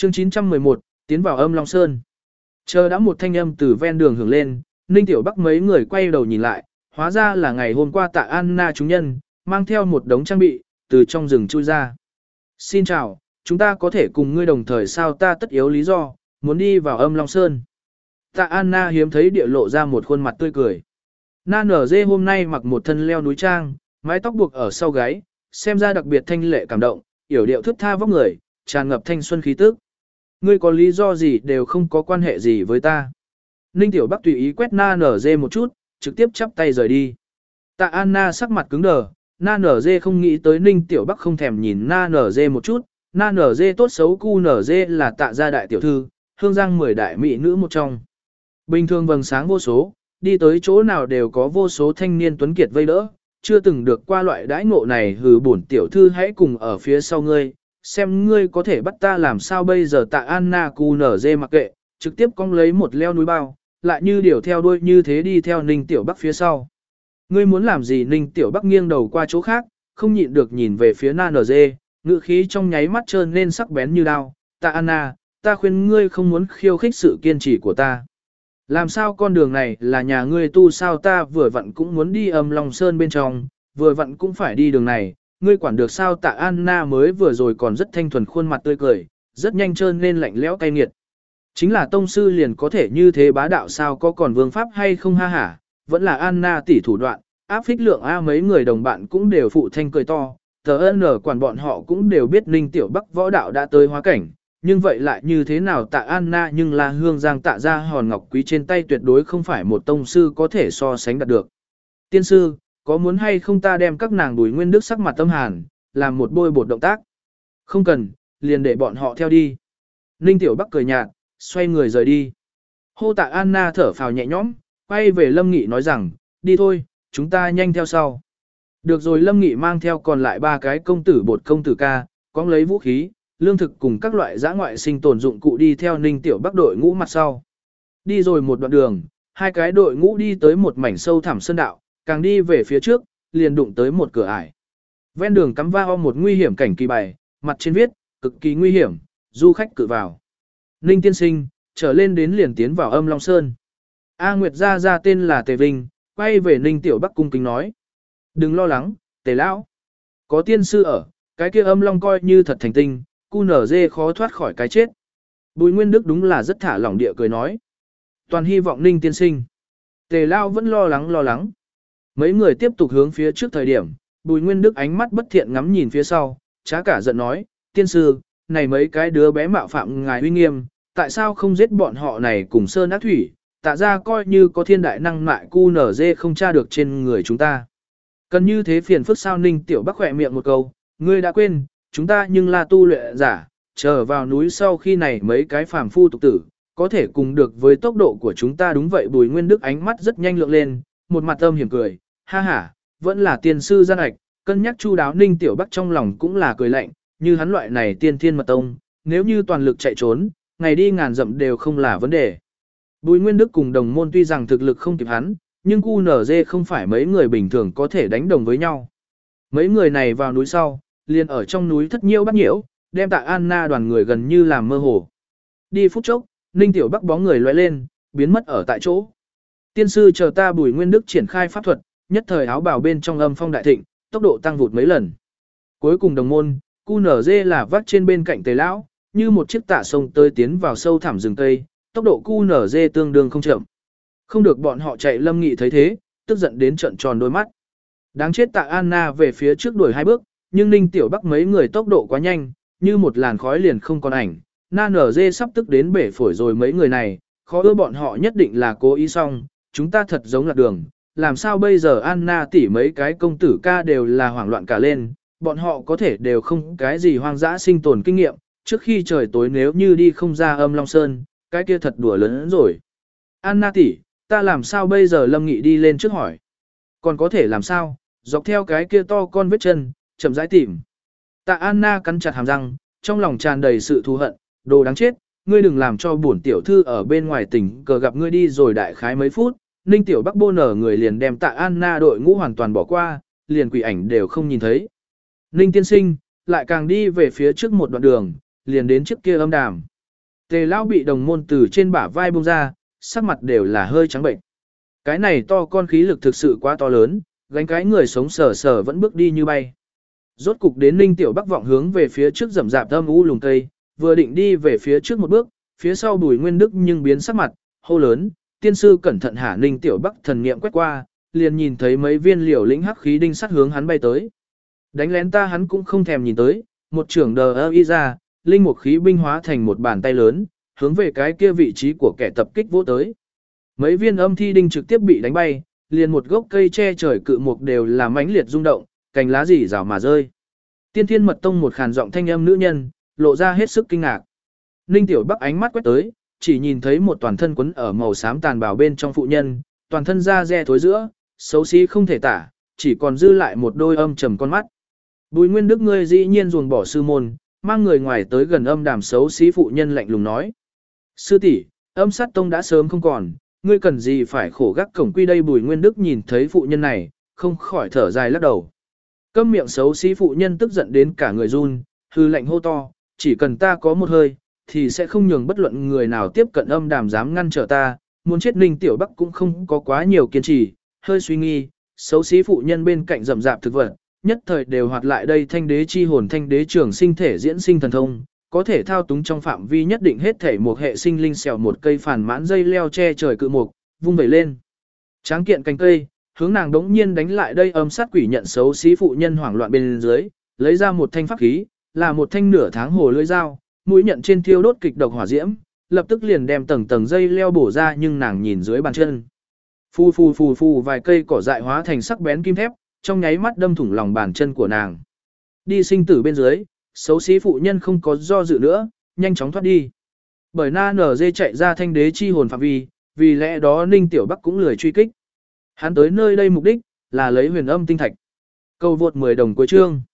Chương 911, tiến vào Âm Long Sơn. Chờ đã một thanh âm từ ven đường hưởng lên, Ninh Tiểu Bắc mấy người quay đầu nhìn lại, hóa ra là ngày hôm qua Tạ Anna chúng nhân, mang theo một đống trang bị, từ trong rừng chui ra. Xin chào, chúng ta có thể cùng ngươi đồng thời sao? Ta tất yếu lý do, muốn đi vào Âm Long Sơn. Tạ Anna hiếm thấy địa lộ ra một khuôn mặt tươi cười. Na nở dê hôm nay mặc một thân leo núi trang, mái tóc buộc ở sau gáy, xem ra đặc biệt thanh lệ cảm động, yểu điệu thướt tha vóc người, tràn ngập thanh xuân khí tức. Ngươi có lý do gì đều không có quan hệ gì với ta. Ninh Tiểu Bắc tùy ý quét Na nở dê một chút, trực tiếp chắp tay rời đi. Tạ Anna sắc mặt cứng đờ, Na nở dê không nghĩ tới Ninh Tiểu Bắc không thèm nhìn Na nở dê một chút. Na nở dê tốt xấu cu nở dê là Tạ gia đại tiểu thư, hương giang 10 đại mỹ nữ một trong. Bình thường vầng sáng vô số, đi tới chỗ nào đều có vô số thanh niên tuấn kiệt vây đỡ, chưa từng được qua loại đãi ngộ này. Hừ, bổn tiểu thư hãy cùng ở phía sau ngươi, xem ngươi có thể bắt ta làm sao bây giờ. Tạ Anna cu nở dê mặc kệ, trực tiếp cong lấy một leo núi bao, lại như điều theo đuôi như thế đi theo Ninh Tiểu Bắc phía sau. Ngươi muốn làm gì? Ninh Tiểu Bắc nghiêng đầu qua chỗ khác, không nhịn được nhìn về phía Na nở dê, ngữ khí trong nháy mắt trơn lên sắc bén như đao. Tạ Anna, ta khuyên ngươi không muốn khiêu khích sự kiên trì của ta. Làm sao con đường này là nhà ngươi tu sao? Ta vừa vặn cũng muốn đi Âm Long Sơn bên trong, vừa vặn cũng phải đi đường này, ngươi quản được sao? Tạ Anna mới vừa rồi còn rất thanh thuần, khuôn mặt tươi cười, rất nhanh trơn lên lạnh lẽo cay nghiệt. Chính là tông sư liền có thể như thế bá đạo sao? Có còn vương pháp hay không? Ha hả, vẫn là Anna tỷ thủ đoạn, áp phích lượng A. Mấy người đồng bạn cũng đều phụ thanh cười to, tờ ơn quản bọn họ cũng đều biết Ninh Tiểu Bắc võ đạo đã tới hóa cảnh. Nhưng vậy lại như thế nào? Tạ Anna nhưng là hương giang Tạ gia hòn ngọc quý trên tay, tuyệt đối không phải một tông sư có thể so sánh đạt được. Tiên sư, có muốn hay không ta đem các nàng Bùi Nguyên Đức sắc mặt tâm hàn, làm một bôi bột động tác? Không cần, liền để bọn họ theo đi. Ninh Tiểu Bắc cười nhạt, xoay người rời đi. Hô. Tạ Anna thở phào nhẹ nhõm, quay về Lâm Nghị nói rằng, đi thôi, chúng ta nhanh theo sau. Được rồi. Lâm Nghị mang theo còn lại 3 cái công tử bột công tử ca, cóng lấy vũ khí, lương thực cùng các loại dã ngoại sinh tồn dụng cụ đi theo Ninh Tiểu Bắc đội ngũ mặt sau. Đi rồi một đoạn đường, 2 cái đội ngũ đi tới một mảnh sâu thẳm sơn đạo, càng đi về phía trước, liền đụng tới một cửa ải. Ven đường cắm vào một nguy hiểm cảnh kỳ bài, mặt trên viết, cực kỳ nguy hiểm, du khách cự vào. Ninh tiên sinh, trở lên đến liền tiến vào Âm Long Sơn. A Nguyệt ra tên là Tề Vinh, quay về Ninh Tiểu Bắc cung kính nói. Đừng lo lắng, Tề lão, có tiên sư ở, cái kia Âm Long coi như thật thành tinh, cu nở dê khó thoát khỏi cái chết. Bùi Nguyên Đức đúng là rất thả lỏng địa cười nói. Toàn hy vọng Ninh tiên sinh. Tề lão vẫn lo lắng. Mấy người tiếp tục hướng phía trước thời điểm, Bùi Nguyên Đức ánh mắt bất thiện ngắm nhìn phía sau, trá cả giận nói, tiên sư, này mấy cái đứa bé mạo phạm ngài uy nghiêm, tại sao không giết bọn họ này cùng sơn ác thủy? Tạ ra coi như có thiên đại năng mại cu nở dê không tra được trên người chúng ta. Cần như thế phiền phức sao? Ninh Tiểu Bắc khỏe miệng một câu, ngươi đã quên, chúng ta nhưng là tu luyện giả, chờ vào núi sau khi này mấy cái phàm phu tục tử, có thể cùng được với tốc độ của chúng ta. Đúng vậy. Bùi Nguyên Đức ánh mắt rất nhanh lượng lên, một mặt âm hiểm cười, ha ha, vẫn là tiên sư gian ạch, cân nhắc chu đáo. Ninh Tiểu Bắc trong lòng cũng là cười lạnh, như hắn loại này tiên thiên mật tông, nếu như toàn lực chạy trốn, ngày đi ngàn dặm đều không là vấn đề. Bùi Nguyên Đức cùng đồng môn tuy rằng thực lực không kịp hắn, nhưng QNZ không phải mấy người bình thường có thể đánh đồng với nhau. Mấy người này vào núi sau, liền ở trong núi thất nhiêu bắt nhiễu, đem Tạ Anna đoàn người gần như làm mơ hồ. Đi phút chốc, Ninh Tiểu Bắc bóng người lóe lên, biến mất ở tại chỗ. Tiên sư chờ ta. Bùi Nguyên Đức triển khai pháp thuật, nhất thời áo bào bên trong âm phong đại thịnh, tốc độ tăng vụt mấy lần. Cuối cùng đồng môn, QNZ là vắt trên bên cạnh Tề lão, như một chiếc tạ sông tơi tiến vào sâu thẳm rừng tây, tốc độ QNZ tương đương không chậm. Không được bọn họ chạy. Lâm Nghị thấy thế, tức giận đến trợn tròn đôi mắt. Đáng chết. Tạ Anna về phía trước đuổi 2 bước, nhưng Ninh Tiểu Bắc mấy người tốc độ quá nhanh, như một làn khói liền không còn ảnh. Na nở dê sắp tức đến bể phổi rồi. Mấy người này, khó ưa bọn họ nhất định là cố ý xong, chúng ta thật giống lạc đường. Làm sao bây giờ? Anna tỷ mấy cái công tử ca đều là hoảng loạn cả lên, bọn họ có thể đều không cái gì hoang dã sinh tồn kinh nghiệm, trước khi trời tối nếu như đi không ra Âm Long Sơn, cái kia thật đùa lớn rồi. Anna tỷ, ta làm sao bây giờ? Lâm Nghị đi lên trước hỏi. Còn có thể làm sao? Dọc theo cái kia to con vết chân, chậm rãi tìm. Tạ Anna cắn chặt hàm răng, trong lòng tràn đầy sự thù hận, đồ đáng chết, ngươi đừng làm cho bổn tiểu thư ở bên ngoài tỉnh cờ gặp ngươi. Đi rồi đại khái mấy phút, Ninh Tiểu Bắc bô nở người liền đem Tạ Anna đội ngũ hoàn toàn bỏ qua, liền quỷ ảnh đều không nhìn thấy. Ninh tiên sinh, lại càng đi về phía trước một đoạn đường, liền đến trước kia âm đàm. Tề lão bị đồng môn từ trên bả vai buông ra, sắc mặt đều là hơi trắng bệnh. Cái này to con khí lực thực sự quá to lớn, gánh cái người sống sờ sờ vẫn bước đi như bay. Rốt cục đến Ninh Tiểu Bắc vọng hướng về phía trước rậm rạp âm u lùng cây, vừa định đi về phía trước một bước, phía sau Bùi Nguyên Đức nhưng biến sắc mặt, hô lớn, tiên sư cẩn thận hả. Ninh Tiểu Bắc thần niệm quét qua, liền nhìn thấy mấy viên liều lĩnh hắc khí đinh sắt hướng hắn bay tới. Đánh lén ta hắn cũng không thèm nhìn tới, một trưởng đờ ơ y ra, linh mục khí binh hóa thành một bàn tay lớn, hướng về cái kia vị trí của kẻ tập kích vỗ tới. Mấy viên âm thi đinh trực tiếp bị đánh bay, liền một gốc cây che trời cự mục đều là mãnh liệt rung động, cành lá rỉ rào mà rơi. Tiên Thiên Mật Tông một khàn giọng thanh âm nữ nhân, lộ ra hết sức kinh ngạc. Ninh Tiểu Bắc ánh mắt quét tới, chỉ nhìn thấy một toàn thân quấn ở màu xám tàn bào bên trong phụ nhân, toàn thân da re thối giữa, xấu xí không thể tả, chỉ còn dư lại một đôi âm trầm con mắt. Bùi Nguyên Đức ngươi dĩ nhiên ruồng bỏ sư môn, mang người ngoài tới gần âm đàm xấu xí phụ nhân lạnh lùng nói. Sư tỷ, âm sát tông đã sớm không còn, ngươi cần gì phải khổ gác cổng quy đây. Bùi Nguyên Đức nhìn thấy phụ nhân này, không khỏi thở dài lắc đầu. Câm miệng xấu xí phụ nhân tức giận đến cả người run, hư lạnh hô to, chỉ cần ta có một hơi, thì sẽ không nhường bất luận người nào tiếp cận âm đàm dám ngăn trở ta. Muốn chết Ninh Tiểu Bắc cũng không có quá nhiều kiên trì, hơi suy nghi, xấu xí phụ nhân bên cạnh rậm rạp thực vật, nhất thời đều hoạt lại đây thanh đế chi hồn thanh đế trường sinh thể diễn sinh thần thông, có thể thao túng trong phạm vi nhất định hết thể một hệ sinh linh xèo một cây phản mãn dây leo che trời cự mục, vung vẩy lên. Tráng kiện cành cây, hướng nàng đống nhiên đánh lại đây. Âm sát quỷ nhận xấu xí phụ nhân hoảng loạn bên dưới, lấy ra một thanh pháp khí, là một thanh nửa tháng hồ lưỡi dao, mũi nhận trên thiêu đốt kịch độc hỏa diễm, lập tức liền đem tầng tầng dây leo bổ ra, nhưng nàng nhìn dưới bàn chân. Phù phù phù phù vài cây cỏ dại hóa thành sắc bén kim thép, trong nháy mắt đâm thủng lòng bàn chân của nàng. Đi sinh tử bên dưới, xấu xí phụ nhân không có do dự nữa, nhanh chóng thoát đi. Bởi na nở dê chạy ra thanh đế chi hồn phạm vi, vì lẽ đó Ninh Tiểu Bắc cũng lười truy kích. Hắn tới nơi đây mục đích là lấy huyền âm tinh thạch. Câu vượt 10 đồng cuối chương.